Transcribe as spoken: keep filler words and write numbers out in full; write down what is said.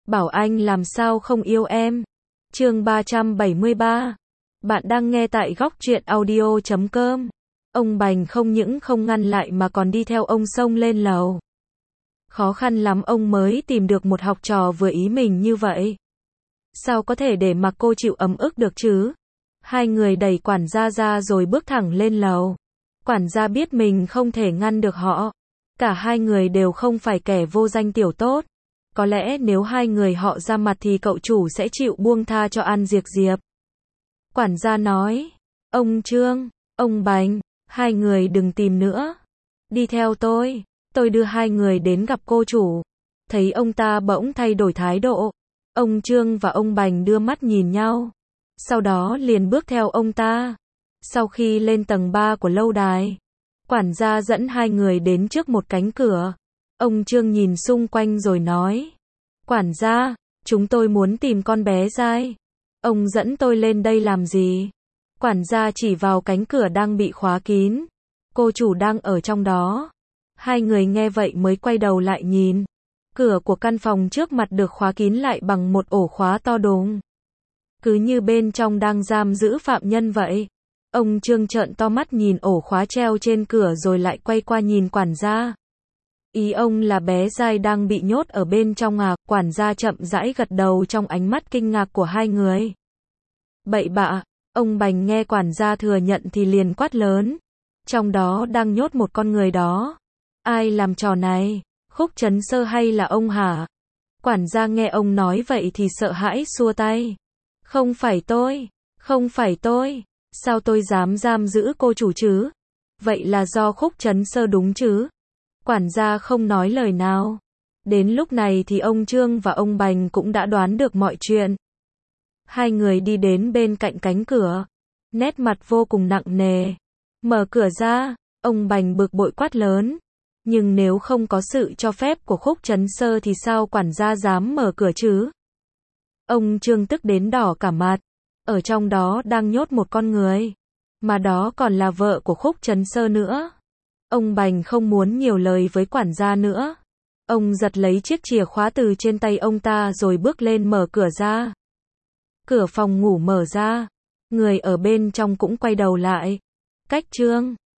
bảo anh làm sao không yêu em. Chương ba trăm bảy mươi ba. Bạn đang nghe tại góc truyện audio chấm com. Ông Bành không những không ngăn lại mà còn đi theo ông xông lên lầu. Khó khăn lắm ông mới tìm được một học trò vừa ý mình như vậy. Sao có thể để mặc cô chịu ấm ức được chứ? Hai người đẩy quản gia ra rồi bước thẳng lên lầu. Quản gia biết mình không thể ngăn được họ. Cả hai người đều không phải kẻ vô danh tiểu tốt. Có lẽ nếu hai người họ ra mặt thì cậu chủ sẽ chịu buông tha cho An Diệp Diệp. Quản gia nói, ông Trương, ông Bành, hai người đừng tìm nữa. Đi theo tôi, tôi đưa hai người đến gặp cô chủ. Thấy ông ta bỗng thay đổi thái độ. Ông Trương và ông Bành đưa mắt nhìn nhau. Sau đó liền bước theo ông ta. Sau khi lên tầng ba của lâu đài, quản gia dẫn hai người đến trước một cánh cửa. Ông Trương nhìn xung quanh rồi nói, quản gia, chúng tôi muốn tìm con bé Giai. Ông dẫn tôi lên đây làm gì? Quản gia chỉ vào cánh cửa đang bị khóa kín. Cô chủ đang ở trong đó. Hai người nghe vậy mới quay đầu lại nhìn. Cửa của căn phòng trước mặt được khóa kín lại bằng một ổ khóa to đùng. Cứ như bên trong đang giam giữ phạm nhân vậy. Ông Trương trợn to mắt nhìn ổ khóa treo trên cửa rồi lại quay qua nhìn quản gia. Ý ông là bé Giai đang bị nhốt ở bên trong à? Quản gia chậm rãi gật đầu trong ánh mắt kinh ngạc của hai người. Bậy bạ, ông Bành nghe quản gia thừa nhận thì liền quát lớn. Trong đó đang nhốt một con người đó. Ai làm trò này? Khúc Trấn Sơ hay là ông hả? Quản gia nghe ông nói vậy thì sợ hãi xua tay. Không phải tôi, không phải tôi. Sao tôi dám giam giữ cô chủ chứ? Vậy là do Khúc Trấn Sơ đúng chứ? Quản gia không nói lời nào. Đến lúc này thì ông Trương và ông Bành cũng đã đoán được mọi chuyện. Hai người đi đến bên cạnh cánh cửa. Nét mặt vô cùng nặng nề. Mở cửa ra, ông Bành bực bội quát lớn. Nhưng nếu không có sự cho phép của Khúc Trấn Sơ thì sao quản gia dám mở cửa chứ? Ông Trương tức đến đỏ cả mặt. Ở trong đó đang nhốt một con người. Mà đó còn là vợ của Khúc Trấn Sơ nữa. Ông Bành không muốn nhiều lời với quản gia nữa. Ông giật lấy chiếc chìa khóa từ trên tay ông ta rồi bước lên mở cửa ra. Cửa phòng ngủ mở ra. Người ở bên trong cũng quay đầu lại. Cách Trương,